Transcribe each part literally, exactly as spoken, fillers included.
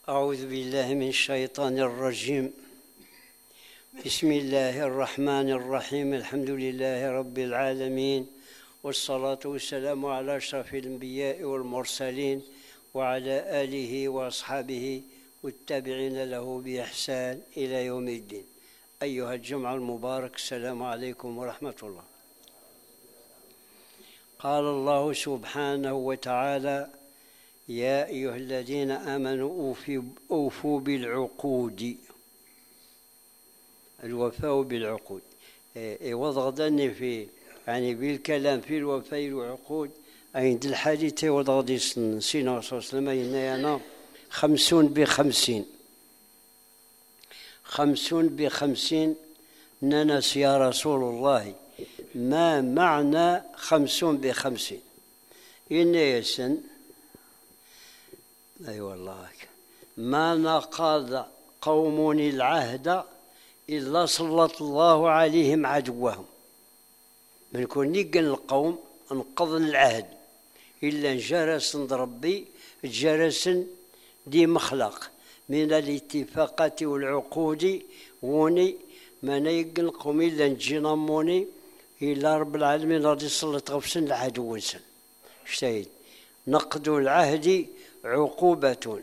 أعوذ بالله من الشيطان الرجيم. بسم الله الرحمن الرحيم. الحمد لله رب العالمين، والصلاة والسلام على أشرف الأنبياء والمرسلين وعلى آله وأصحابه والتابعين له بإحسان إلى يوم الدين. أيها الجمع المبارك، السلام عليكم ورحمة الله. قال الله سبحانه وتعالى: يا أيها الذين آمنوا أوفوا بالعقود. الوفاء بالعقود وضغطني في يعني بالكلام في الوفاء والعقود عند الحديث وضغطي سنة صلى الله عليه وسلم أنا خمسون بخمسين خمسون بخمسين ننس يا رسول الله، ما معنى خمسون بخمسين؟ إن يسن أي أيوة والله ما نقض قوم العهد إلا سلط الله عليهم عدوهم. من كون نيقن القوم انقضن العهد إلا جرس ربي جرس دي مخلق من الاتفاقات والعقود وني ما نيقن القوم إلا نجينموني إلا رب العالمين غادي يسلط غفسن العدو سن شتايد نقض العهد عقوبة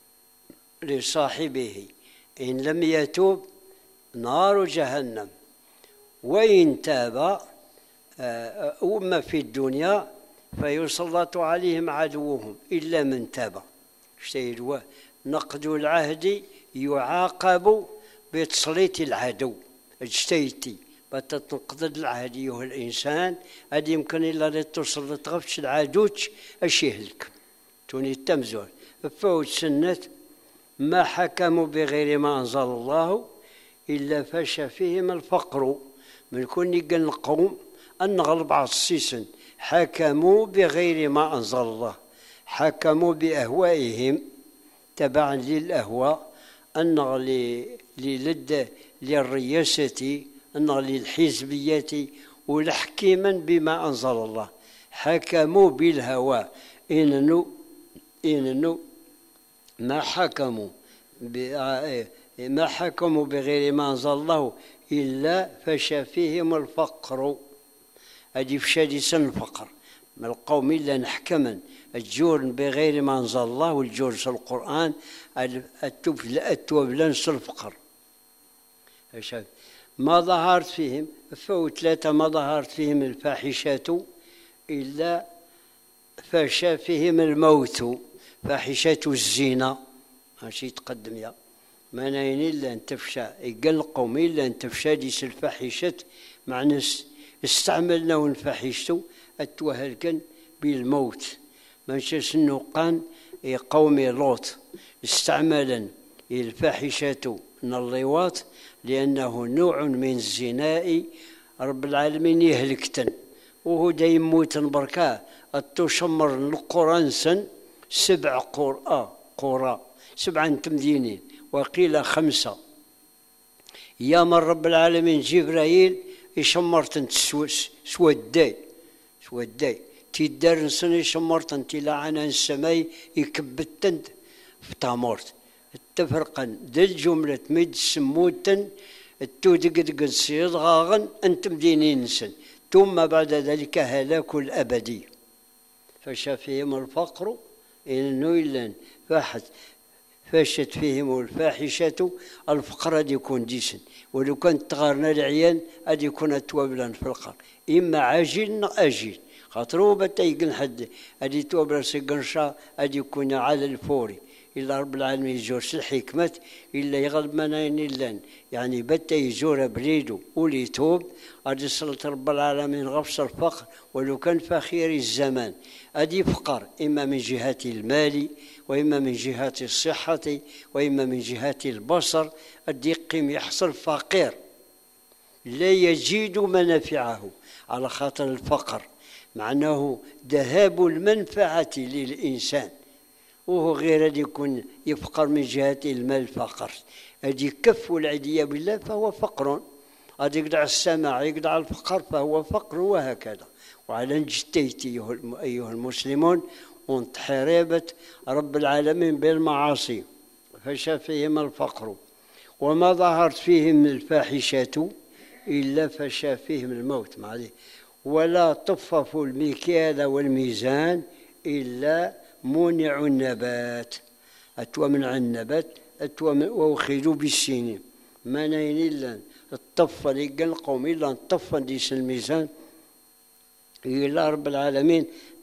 لصاحبه إن لم يتوب نار جهنم، وإن تاب أما في الدنيا فيسلط عليهم عدوهم إلا من تاب. نقض العهد يعاقب بتسليط العدو. اجتيتي بتنقض العهد أيها الإنسان هذا يمكن إلا تسلط غفش العدوش أشيهلك توني التمزول فوت سنة ما حكموا بغير ما أنزل الله إلا فشى فيهم الفقر. من كون يقن القوم أن غلب عصيسا حكموا بغير ما أنزل الله، حكموا بأهوائهم تبعا للأهواء، أن للد للرياسة، أن للحزبية، والحكيما بما أنزل الله. حكموا بالهوى إنه إنه ما حكموا ما حكموا بغير ما أنزل الله إلا فشى فيهم الفقر. أدي فشادي سن الفقر من القوم إلا نحكما الجور بغير ما أنزل الله، والجور في القرآن التوب لنس الفقر. ما ظهرت فيهم فوت ثلاثة ما ظهرت فيهم الفاحشة إلا فشى فيهم الموت. فاحشة الزنا ماشي يتقدم يا ما ناين إلا أن تفشى يقل القوم إلا أن تفشى ديس الفاحشة معنى استعملنا ونفاحشتو التوهلكن بالموت. منشاش النقان قوم لوط استعملا الفاحشة من اللواط لأنه نوع من الزناء رب العالمين يهلكتن وهو دا يموتن بركاه. التشمر القرآن سن سبع قرى قرى سبعة تمدينين وقيل خمسة. يا من رب العالمين جبرائيل يشمرتن سوداي سوداي تيدرسن يشمرتن تلا عنا السماي يكبتن في تامورت التفرقا دل جملة ميد سموتن التودقدق السيضغاغن انتم دينين سن ثم بعد ذلك هلاك الأبدي. فشى فيهم الفقر إنه إلا فاحت فاشت فيهم الفاحشة الفقر أدي يكون ديسن، ولو كانت تغارنا العيان أدي يكون توابلا في القر إما عاجل أجل خاطرو بتا يقن حد أدي توابلا سيقنشا أدي يكون على الفوري إلا رب العالمين يجورش الحكمة إلا يغلب مناين إلا يعني بتا يجور بريدو ولي توب أدي صلت رب العالمين غفص الفقر ولو كان فخير الزمان أدي فقر إما من جهة المال وإما من جهة الصحة وإما من جهة البصر. أدي قيم يحصل فقير لا يجد منافعه على خاطر الفقر معناه ذهاب المنفعة للإنسان، وهو غير أن يكون يفقر من جهة المال فقر أدي كف العدية بالله فهو فقر، أدي يقدع السماع يقدع الفقر فهو فقر، وهكذا. وعلى نجتيت أيها المسلمون وانتحربت رب العالمين بالمعاصي فشى فيهم الفقر، وما ظهرت فيهم الفاحشة إلا فشى فيهم الموت. معليه. ولا طففوا المكيال والميزان إلا منع النبات، أتوى منع النبات، أتوى وأخذوا بالسنين ما نين إلا الطفة لقى القوم إلا الطفة ديس الميزان إلا رب العالمين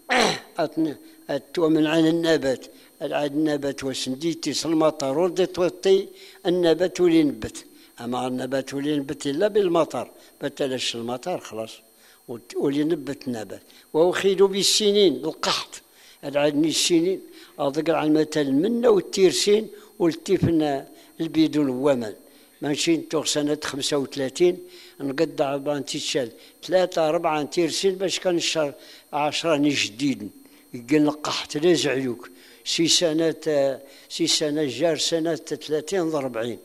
أتوى منع النبات. العاد النبات وسنديتي المطر وردت وطي النبات ولي نبت، أما النبات ولي نبت إلا بالمطر، بتلاش المطر خلاص ولي نبت النبات. وأخذوا بالسنين القحط، العادني السنين أضقر على المثل منا والتيرسين والتيفنا البيدون والومن. ماشي نتوغ سنة خمسة وثلاثين نقطع بانتيشال ثلاثة أربعة تيرسين باش كان الشهر عشرة جديد يقلنا قحط لا زعلوك. سي سنة سي سنة جار سنة ثلاثين ضربعين.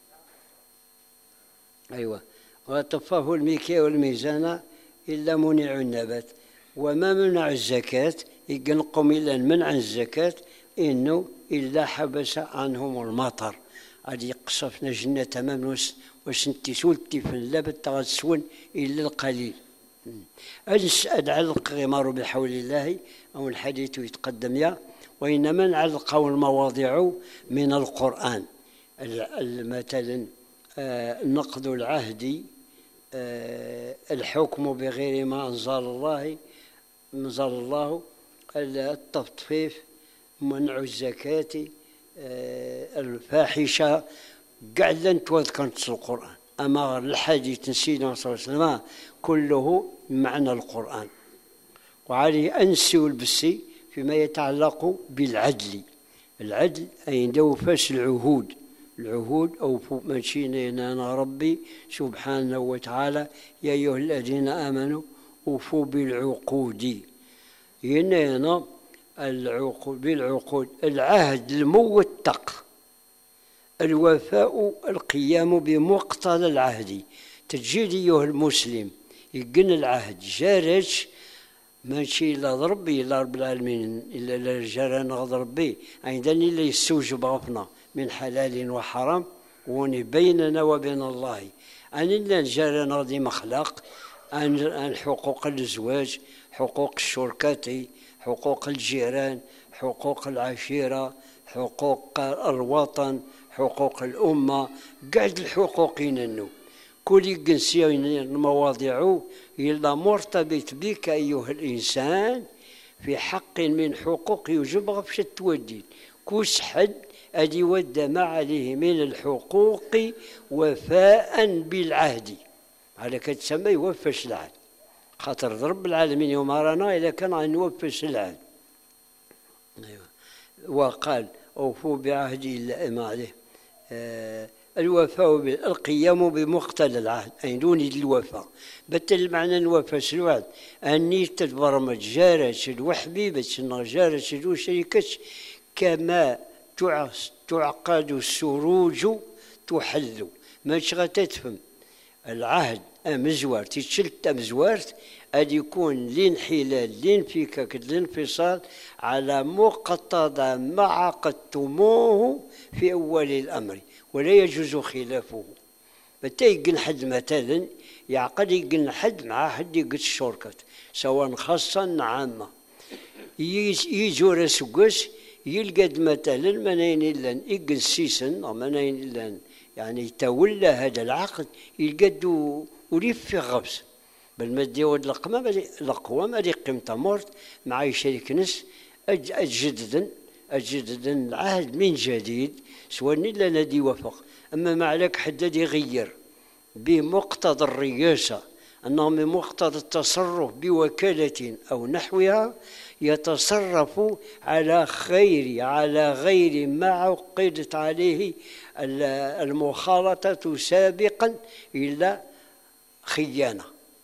أيوة. وطفاه المكيال والميزان إلا منع النبات، وما منع الزكاة يقنقم إلا منع الزكاة إنه إلا حبس عنهم المطر. غادي يقصفنا جنة تماما واش انتي سولتي في اللبت غتسون إلا القليل. أدعلق غمار بحول الله أو الحديث يتقدم يا، وإنما نعلقوا المواضيع من القرآن. مثلا نقض العهد، الحكم بغير ما أنزل الله أنزل الله، التطفيف، منع الزكاة، الفاحشة، قاعد لن تذكرت في القرآن. أما الحديث سيدنا صلى الله عليه وسلم كله معنى القرآن. وعليه أنسي والبسي فيما يتعلق بالعدل. العدل أي دوفاش العهود، العهود أو ماشينا أنا ربي سبحانه وتعالى يا أيها الذين آمنوا أوفوا بالعقود. هنا هنا العقود بالعقود، العهد الموثق، الوفاء القيام بمقتضى العهد. تجد أيها المسلم يقن العهد جارج ماشي إلا ضربي إلا رب العالمين إلا جارنا غضرب به عندنا إلا يستوجب غفنا من حلال وحرام وني بيننا وبين الله. أن إلا جارنا غادي مخلق عن حقوق الزواج، حقوق الشركة، حقوق الجيران، حقوق العشيرة، حقوق الوطن، حقوق الأمة، قاعد الحقوق يننو كل يقنسي المواضيع إلا مرتبط بك أيها الإنسان في حق من حقوق يجب غفش التودين. كوس حد أدي ود ما عليه من الحقوق وفاء بالعهد، على كتسمى يوفش العهد. خاطر رب العالمين يوم رانا إذا كان عن يوفش العهد. أيوة. وقال أوفوا بعهد الله ما عليه آه الوفاء القيام بمقتضى العهد، أي دون الوفاء. بتل معنى الوفاء الوعد أني تتبرمج جارش وحبيبة جارش وشريكش كما تعقد السروج تحل. ماش غتتفهم العهد أمزوار تشلت أمزوارت أن يكون الانحلال الانفكاك الانفصال على مقتضى ما عقدتموه في أول الأمر ولا يجوز خلافه. متى يقن حد مثلا يعقد يقن حد مع حد يقد الشركات سواء خاصة عامة، يجو راسقوس يلقد مثلا منين إلا يقن سيسن أو منين إلا يعني يتولى هذا العقد يلقد وليف في غبس بالمادي والقمة الأقوام هذه قيمة مرت مع شريك نس أجددا أجددا العهد من جديد سواء إلا الذي وفق. أما ما عليك حد يغير بمقتضى الرئاسة أنه من مقتضى التصرف بوكالة أو نحوها يتصرف على خير على غير ما عقدت عليه المخالطة سابقا إلا خيانة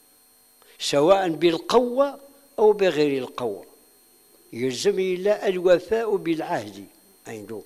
سواء بالقوة أو بغير القوة. يلزم إلا الوفاء بالعهد عنده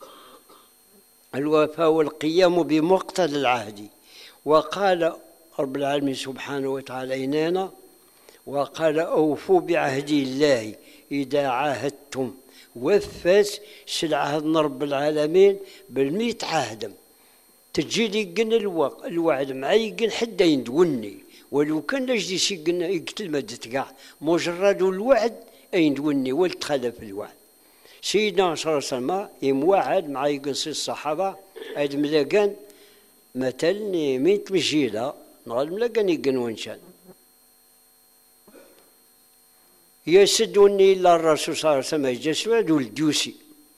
الوفاء والقيام بمقتضى العهد. وقال رب العالمين سبحانه وتعالى إننا وقال أوفوا بعهد الله إذا عاهدتم وفات سلعة رب العالمين بالميت عهدم تجي لي قن الوعد مع يقن حدا يندوني ولو كان لجدي قلنا يقتل مادة كاع مجرد الوعد يندوني والتخلف الوعد. سيدنا صلى الله عليه وسلم يموعد مع يقنصي الصحابة هاد ملاقان مثلا ميت مجيلة نغال ملاقان يقن ونشان يسدوني إلا الرسول صلى الله عليه وسلم يجلس وعد والديوسي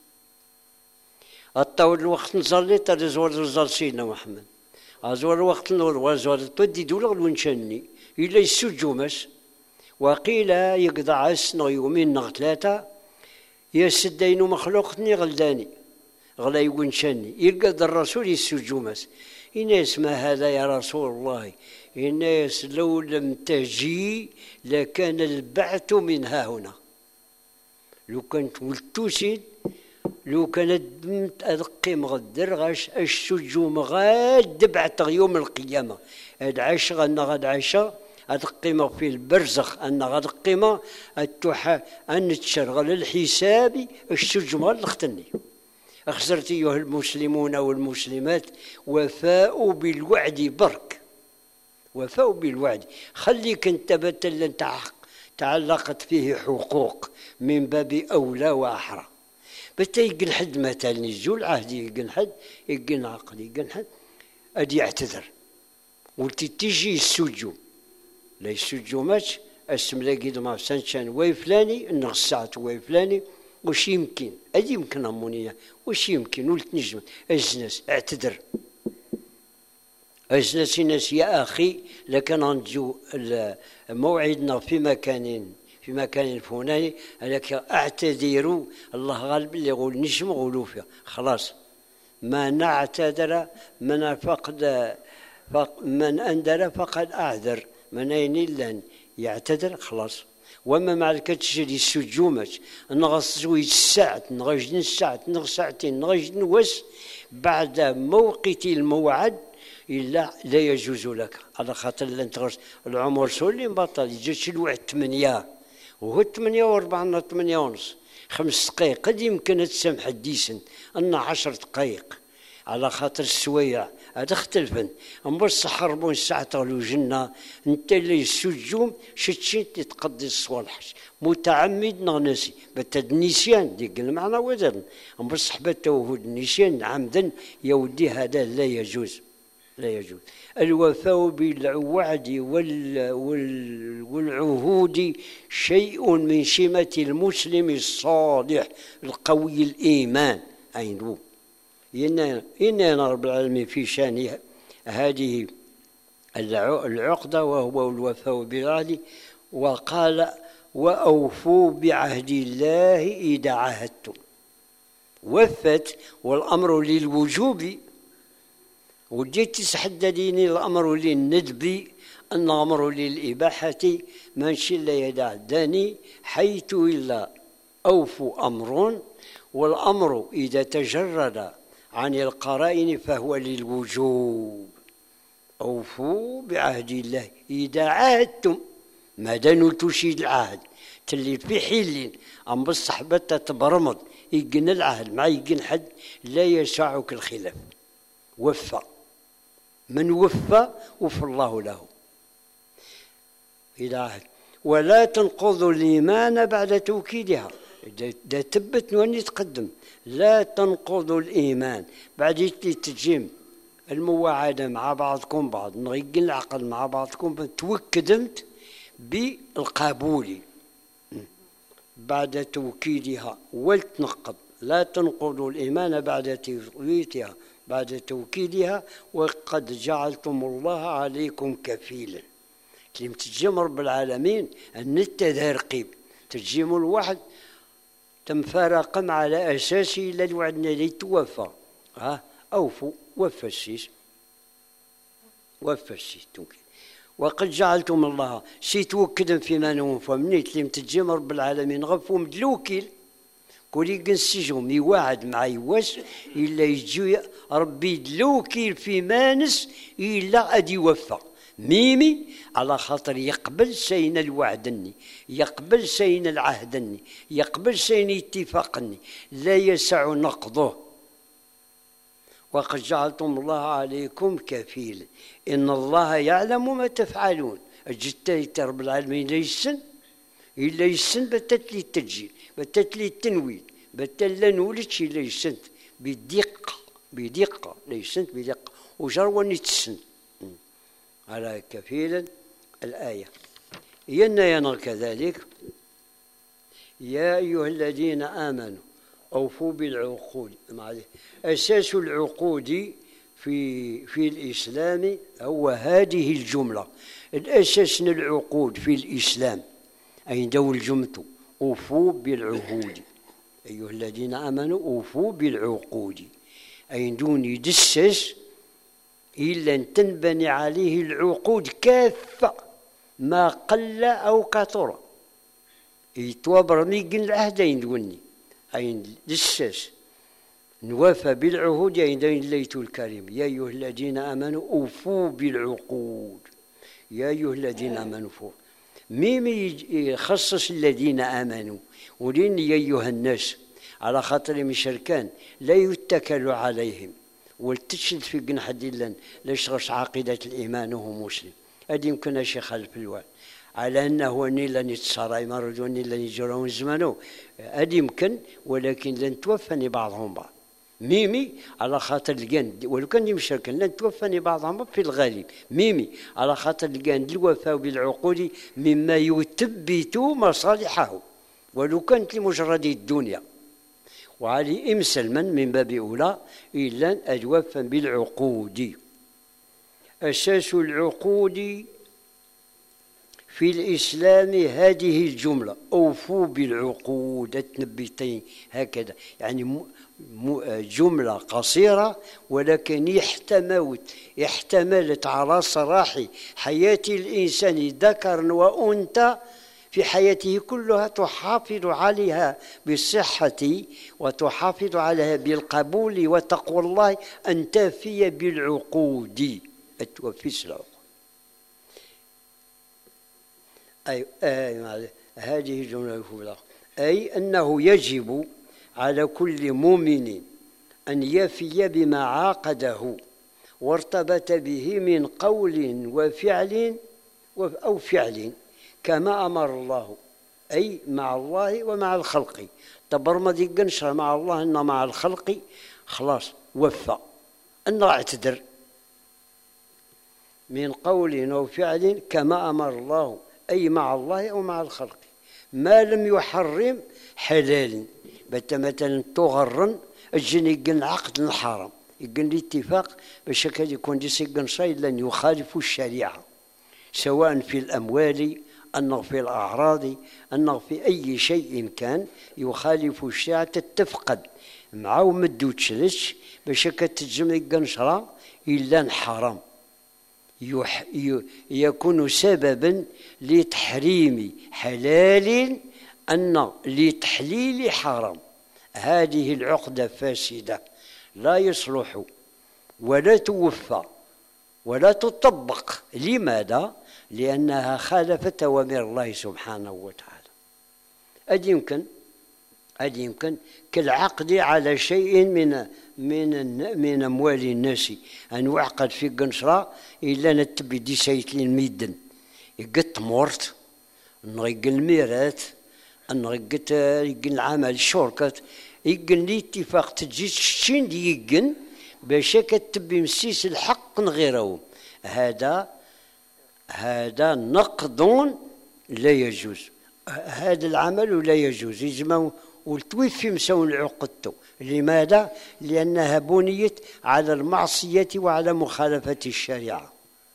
الطول الوقت نصلي ترى زور رزال سيدنا محمد أزور الوقت نور وزور تودي دولا ونشاني إلا يسجو مس وقيل يقضى عسنا يومين نغ ثلاثة يسدينو مخلوقني غلداني غلا يونشاني يلقى الرسول يسجو مس إناس ما هذا يا رسول الله إناس لو لم تجي لكان البعث من ها هنا لو كنت ولتوسيد لو كانت دمت أدقي مغدر غاش السجو مغاد بعت يوم القيامة هاد عاش غانا غاد عاشا أدقيمة في البرزخ أن غاد قيمة التوحى أن تشرغل الحساب السجو مغاد لختني أخسرت أيها المسلمون والمسلمات وفاء بالوعد برك وفاء بالوعد خليك انت بتل تعلقت فيه حقوق من باب أولى وأحرى بتا يقن حد مثلا يزول عهدي يقن حد يقن عقلي يقن حد أدي يعتذر ولتي تيجي السجو لا يسجو ماتش اسم لاقيد ما سانشان واي فلاني النغ الساعة واي فلاني وش يمكن أدي يمكن أمونية وش يمكن ولت نجم أجنس اعتذر أجنس الناس يا أخي لكن نجو موعدنا في مكان في مكان الفلاني لك اعتذروا الله غالب اللي يقول نجم غلو فيها خلاص ما نعتذر من فقد من أندر فقد أعذر من أين إلا يعتذر خلاص وما مع الكتشري السجومة نغصوي الساعة نغجن الساعة نغ ساعتين نغجن وس بعد موقت الموعد إلا لا يجوز لك على خاطر لن تغرس العمر سولي مبطل يجيش الوعد ثمانية وهو ثمانية وربعنا ثمانية ونص خمس دقايق قد يمكن تسمح الديسن أن عشر دقايق على خاطر السويع هذا اختلفن أما الصح ربون الساعة تغلو جنة انت اللي السجوم شتشين تتقضي الصوالح متعمد نغنسي بتد النسيان ديك المعنى وزن أما الصح بتوهد النسيان عمدا يودي هذا لا يجوز لا يجوز الوفاء بالوعد وال وال والعهود شيء من سمة المسلم الصالح القوي الإيمان أين إن إن رب العالمين في شان هذه العقدة وهو الوفاء بالعهد وقال وأوفوا بعهد الله إذا عاهدتم وفت والأمر للوجوب وجيت تحدديني الأمر للندب الأمر للإباحة من شل يدعداني حيث إلا أوفوا أمر والأمر إذا تجرد عن القرائن فهو للوجوب أوفوا بعهد الله إذا عاهدتم ماذا نلتشيد العهد تلي في حل أم بالصحبة تتبرمض يقن العهد مع يقن حد لا يسعك الخلاف وفى من وفى وفى الله له إذا عهد ولا تنقضوا الإيمان بعد توكيدها ده تبت واني تقدم لا تنقضوا الإيمان بعد تجيم المواعدة مع بعضكم بعض نغيق العقل مع بعضكم توكدمت بالقبول بعد توكيدها ولتنقض لا تنقضوا الإيمان بعد توكيدها بعد توكيدها وقد جعلتم الله عليكم كفيلا كلمة تجيم رب العالمين أن التذرقيب تجيم الواحد تنفرقم على أساسه إلا وعدنا لي توفى ها أوفوا وفى السيس وفى السيس وقد جعلتم الله سي توكدا فيما نوفى منيت لم تجيم رب العالمين غفو مدلوكيل كولي قنسجهم يواعد مع يواس إلا يجي ربي دلوكيل في مانس إلا أدي وفى ميمي على خاطر يقبل سين الوعدني، يقبل سين العهدني، يقبل سين اتفاقني، لا يسع نقضه. وقد جعلتم الله عليكم كفيلا إن الله يعلم ما تفعلون. الجتة رب العالمين لا يسن إلا يسن بتت لي التسجيل، بتت لي التنوين، بتت لا نولدش إلا يسن بدقة بدقة، لا يسن بدقة وجروني تسن على كفيلا الآية. ينا كذلك يا أيها الذين آمنوا أوفوا بالعقود. أساس العقود في في الإسلام هو هذه الجملة. الأساس العقود في الإسلام أي دول الجملة أوفوا بالعهود. أيها الذين آمنوا أوفوا بالعقود أي دون يدسس إلا أن تنبني عليه العقود كافة ما قل أو كثر. يتوابر ميقن العهدين دوني أي دسس نوافى بالعهود عند الليت الكريم. يا أيها الذين آمنوا أوفوا بالعقود. يا أيها الذين آمنوا فوق ميم يخصص الذين آمنوا ولين يا أيها الناس على خاطر مشركان لا يتكل عليهم والتشد في جنح ديلان لاش غش عقيدة الإيمان وهو مسلم. هذه يمكن شي خلف الوال على أنه نيلا نتصارى مرض ونيلا يجرون زمانه، هذه يمكن ولكن لن توفني بعضهم بعض. ميمي على خاطر الجان ولو كان مشركا لن توفني بعضهم في الغالب. ميمي على خاطر الجان الوفاء بالعقود مما يثبت مصالحه ولو كانت لمجرد الدنيا. وعلي امسلما من باب أولى إلا أجوفا بالعقود. أساس العقود في الإسلام هذه الجملة أوفوا بالعقود التنبيتين هكذا، يعني جملة قصيرة ولكن احتملت احتملت على صراح حياة الإنسان ذكرا وأنثى في حياته كلها، تحافظ عليها بالصحة وتحافظ عليها بالقبول وتقوى الله أن تفي بالعقود. التوفيس العقود أي, أي هذه الجملة الأولى أي أنه يجب على كل مؤمن أن يفي بما عاقده وارتبط به من قول وفعل أو فعل كما أمر الله، أي مع الله ومع الخلق. تبرمد يقنشر مع الله إن مع الخلق خلاص وفى أن اعتذر من قول أو فعل كما أمر الله، أي مع الله أو مع الخلق ما لم يحرم حلال. بتا مثلا تغرن الجن يقن عقد الحرام يقن الاتفاق باش هكا يكون ديس يقن شيء لن يخالف الشريعة سواء في الأموال أنه في الأعراض أنه في أي شيء كان يخالف الشريعة تتفقد معه مدو تشلش باش هكا تجمع يقن شرا إلا حرام يح يكون سببا لتحريم حلال أن لتحليل حرام. هذه العقدة فاسدة لا يصلح ولا توفى ولا تطبق. لماذا؟ لأنها خالفت أوامر الله سبحانه وتعالى. أد يمكن أد يمكن كالعقد على شيء من من من أموال الناس أن يعقد في قنصرة إلا نتبي دي سيت الميدن يقط مورت نغيق الميرات نغيق يقن العمل الشركة يقن لي اتفاق تجي شين دي يقن باش كتبي مسيس الحق غيرهم. هذا هذا نقض لا يجوز. هذا العمل لا يجوز يجمع والتوفي مسون عقدته. لماذا؟ لأنها بنيت على المعصية وعلى مخالفة الشريعة.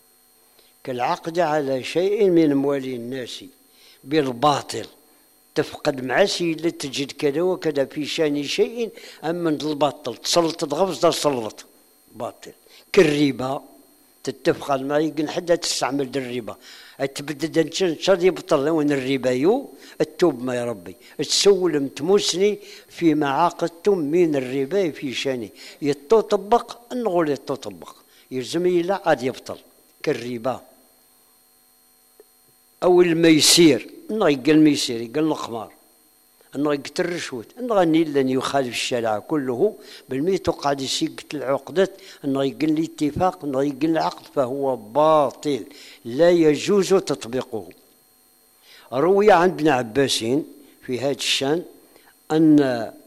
كالعقد على شيء من أموال الناس بالباطل تفقد معسي لا تجد كذا وكذا في شان شيء أما الباطل تسلط تغفز تسلط باطل. كالربا تتفق مع يمكن حدا تستعمل الربا تبدد انت شاد يبطل وين الربا يو التوب ما يا ربي تسولم تموسني فيما عاقدتم من الربا في شاني يتطبق نقول يتطبق يلزم لا عاد يبطل كالربا أو الميسير، أنه يقل الميسير يقل القمار، أنه يقتل الرشوة، أنه لن يخالف الشرع كله بالميت وقعد يقتل العقدة، أنه يقل الاتفاق، أنه يقل العقد، فهو باطل لا يجوز تطبيقه. روي عن ابن عباس في هذا الشأن أن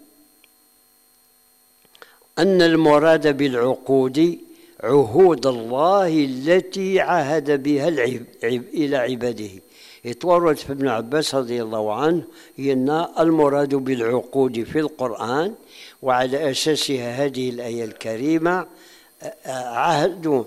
أن المراد بالعقود عهود الله التي عهد بها العب إلى عباده. يتورد في ابن عباس رضي الله عنه أن المراد بالعقود في القرآن، وعلى أساسها هذه الآية الكريمة عهد.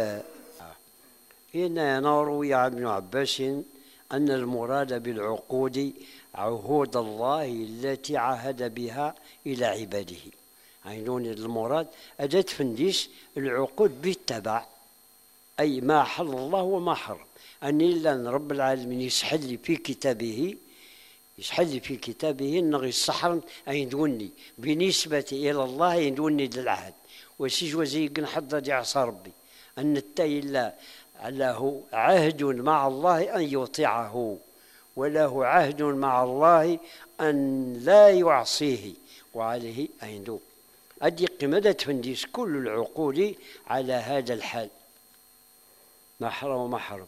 هنا روي عن ابن عباس أن المراد بالعقود عهود الله التي عهد بها إلى عباده. عينون المراد أداة فنديس العقود بالتبع، أي ما حل الله وما حرم. أني لأن رب العالمين يسحل لي في كتابه يسحل لي في كتابه أنه يسحر أن يدوني بالنسبة إلى الله يدوني للعهد، وسيج وزيق حتى يعصى ربي أن التاي لا له عهد مع الله أن يطيعه، وله عهد مع الله أن لا يعصيه، وعليه أن يدوم. أدي قمدة فنديس كل العقول على هذا الحال، ما حرم وما حرم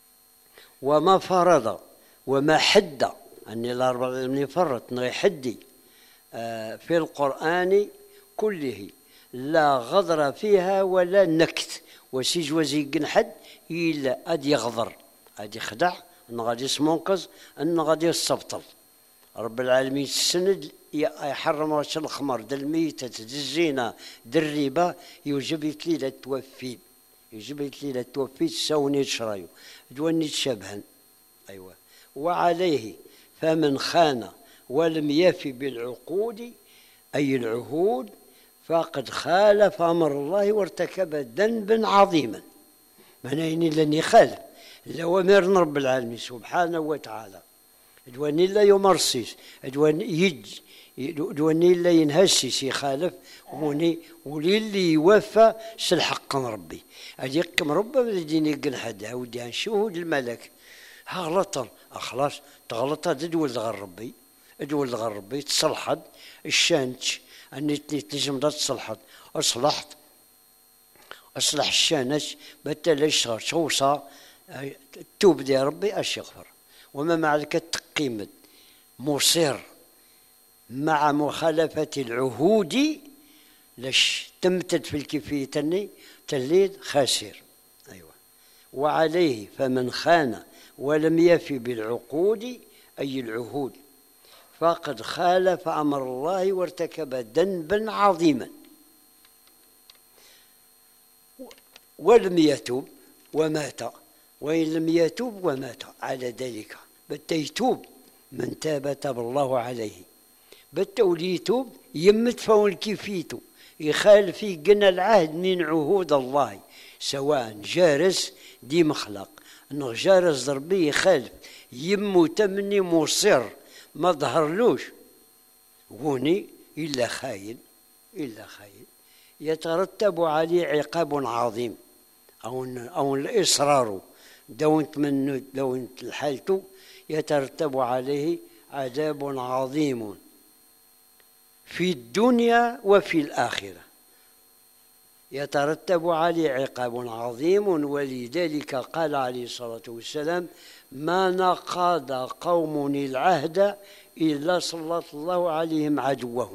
وما فرض وما حد. أني الأربع من يفرط يحدي في القرآن كله لا غدر فيها ولا نكت، وسيج وزيق حد إلا أدي يغدر أدي يخدع أنه غادي يسمنقذ أنه غادي يستبطل. رب العالمين السند يحرم واش الخمر د الميتة د الزنا د الربا، يوجب يتليل التوفيد يجب يتليل التوفيد ساوني تشرايو دواني تشابهن. أيوة. وعليه فمن خان ولم يفي بالعقود أي العهود فقد خالف أمر الله وارتكب ذنبا عظيما. منين لن يخالف الأوامر رب العالمين سبحانه وتعالى، دواني لا يمرسيس، دواني يج دواني لا ينهسس يخالف، وني ولي اللي يوفى سلحق ربي أجيكم ربما الذين يقن حد هودي هنشوهد الملك غلطا خلاص تغلط تدول غير ربي ادول غير ربي تصلحت الشانش اني تنجم تصلحت اصلحت اصلح الشانش بتلا يشغل شوصه توب دي ربي اش يغفر. وما مع ذلك التقيمد مصر مع مخالفة العهود لش تمتد في الكيفية تني تليد خاسر. أيوة. وعليه فمن خان ولم يفي بالعقود أي العهود فقد خالف أمر الله وارتكب ذنبا عظيما. ولم يتوب ومات، وإن لم يتوب ومات على ذلك بت يتوب من تاب تاب الله عليه، بتولي يتوب يمت فون كيفيتو يخالف يقنا العهد من عهود الله، سواء جارس دي مخلق انه جارس ضربي يخالف يمو تمني مصر ما ظهرلوش هوني الا خاين الا خاين يترتب عليه عقاب عظيم او او الاصرار دونت من دونت الحالته يترتب عليه عذاب عظيم في الدنيا وفي الآخرة، يترتب عليه عقاب عظيم. ولذلك قال عليه الصلاة والسلام ما نقض قوم العهد إلا سلط الله عليهم عدوهم.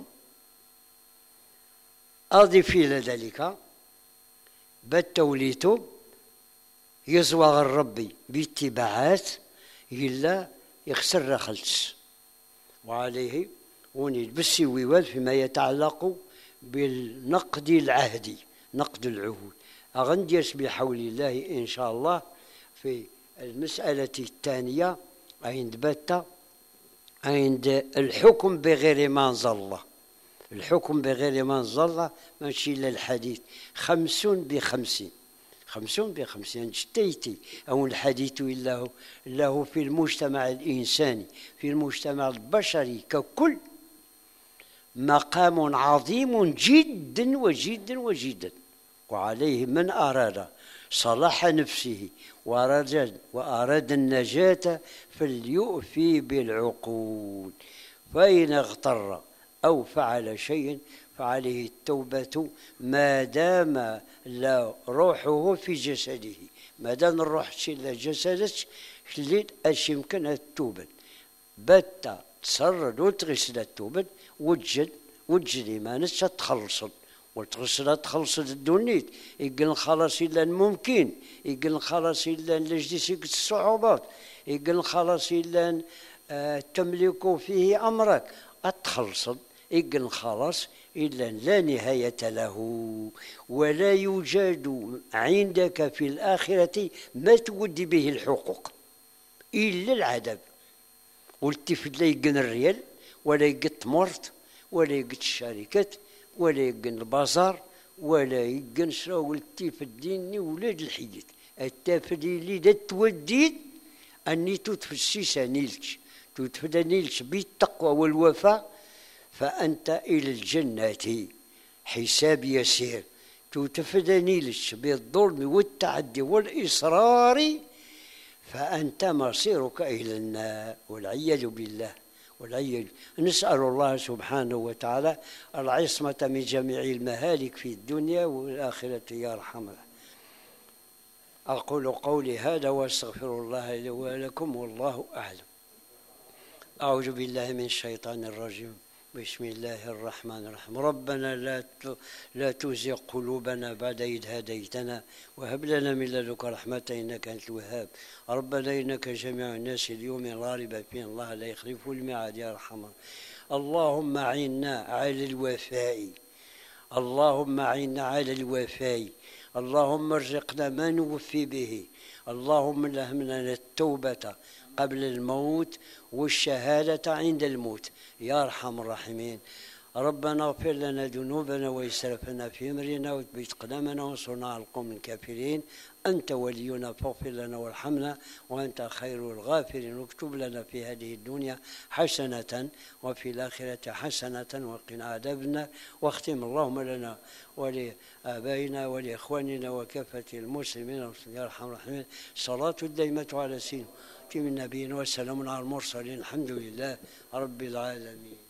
أضف إلى ذلك بالتوليت يزوغ الربي باتباعات إلا يخسر خلص. وعليه ونيد بالسويوال فيما يتعلق بالنقد العهدي نقد العهود. أغنديس بحول الله إن شاء الله في المسألة الثانية عند بتة عند الحكم بغير ما أنزل الله. الحكم بغير ما أنزل الله ماشي إلا الحديث خمسون بخمسين خمسون بخمسين اشتيتي أو الحديث إلا هو في المجتمع الإنساني في المجتمع البشري ككل مقام عظيم جدا وجدا وجدا وعليه من أراد صلاح نفسه وأراد, وأراد النجاة فليؤفي بالعقود، فإن اغتر أو فعل شيء فعليه التوبة ما دام لا روحه في جسده. ما دام الروح إلى جسدك اللي أش يمكن التوبة بتا تسرد وتغسل التوبة وتجد وتجد إيمانك تخلصت وتغسل تخلصت الدنيت يقول خلاص إلا ممكن يقول خلاص إلا لجديسك الصعوبات يقول خلاص إلا آه تملك فيه أمرك أتخلصت يقول خلاص إلا لا نهاية له ولا يوجد عندك في الآخرة ما تودي به الحقوق إلا العذاب. والتفت لا يقن الريال ولا يقن التمرت ولا يقن الشركات ولا يقن البازار ولا يقن شراو التفت ديني ولاد الحيات التافت اللي دا توديد أني تتفسيس نيلش تتفد نيلش بالتقوى والوفاء فأنت إلى الجنة حساب يسير. تتفد نيلش بالظلم والتعدي والإصرار فأنت مصيرك إلى النار والعياذ بالله والعياذ. نسأل الله سبحانه وتعالى العصمة من جميع المهالك في الدنيا والآخرة يا أرحم. أقول قولي هذا وأستغفر الله لي ولكم والله أعلم. أعوذ بالله من الشيطان الرجيم. بسم الله الرحمن الرحيم. ربنا لا لا تزغ قلوبنا بعد إذ هديتنا وهب لنا من لدنك رحمة إنك أنت الوهاب. ربنا إنك جميع الناس اليوم لا ريب فيه الله لا يخلف الميعاد يا أرحم. اللهم أعنا على الوفاء اللهم أعنا على الوفاء اللهم ارزقنا ما نوفي به. اللهم الهمنا التوبة قبل الموت والشهادة عند الموت يا أرحم الراحمين. ربنا اغفر لنا ذنوبنا وإسرافنا في أمرنا وثبت قدمنا وانصرنا على القوم الكافرين. أنت ولينا فاغفر لنا وارحمنا وأنت خير الغافرين. واكتب لنا في هذه الدنيا حسنة وفي الآخرة حسنة وقنا عذاب النار. واختم اللهم لنا ولآبائنا ولإخواننا وكافة المسلمين يا أرحم الراحمين. صلاة دائمة على سيدنا النبيين والسلام على المرسلين الحمد لله رب العالمين.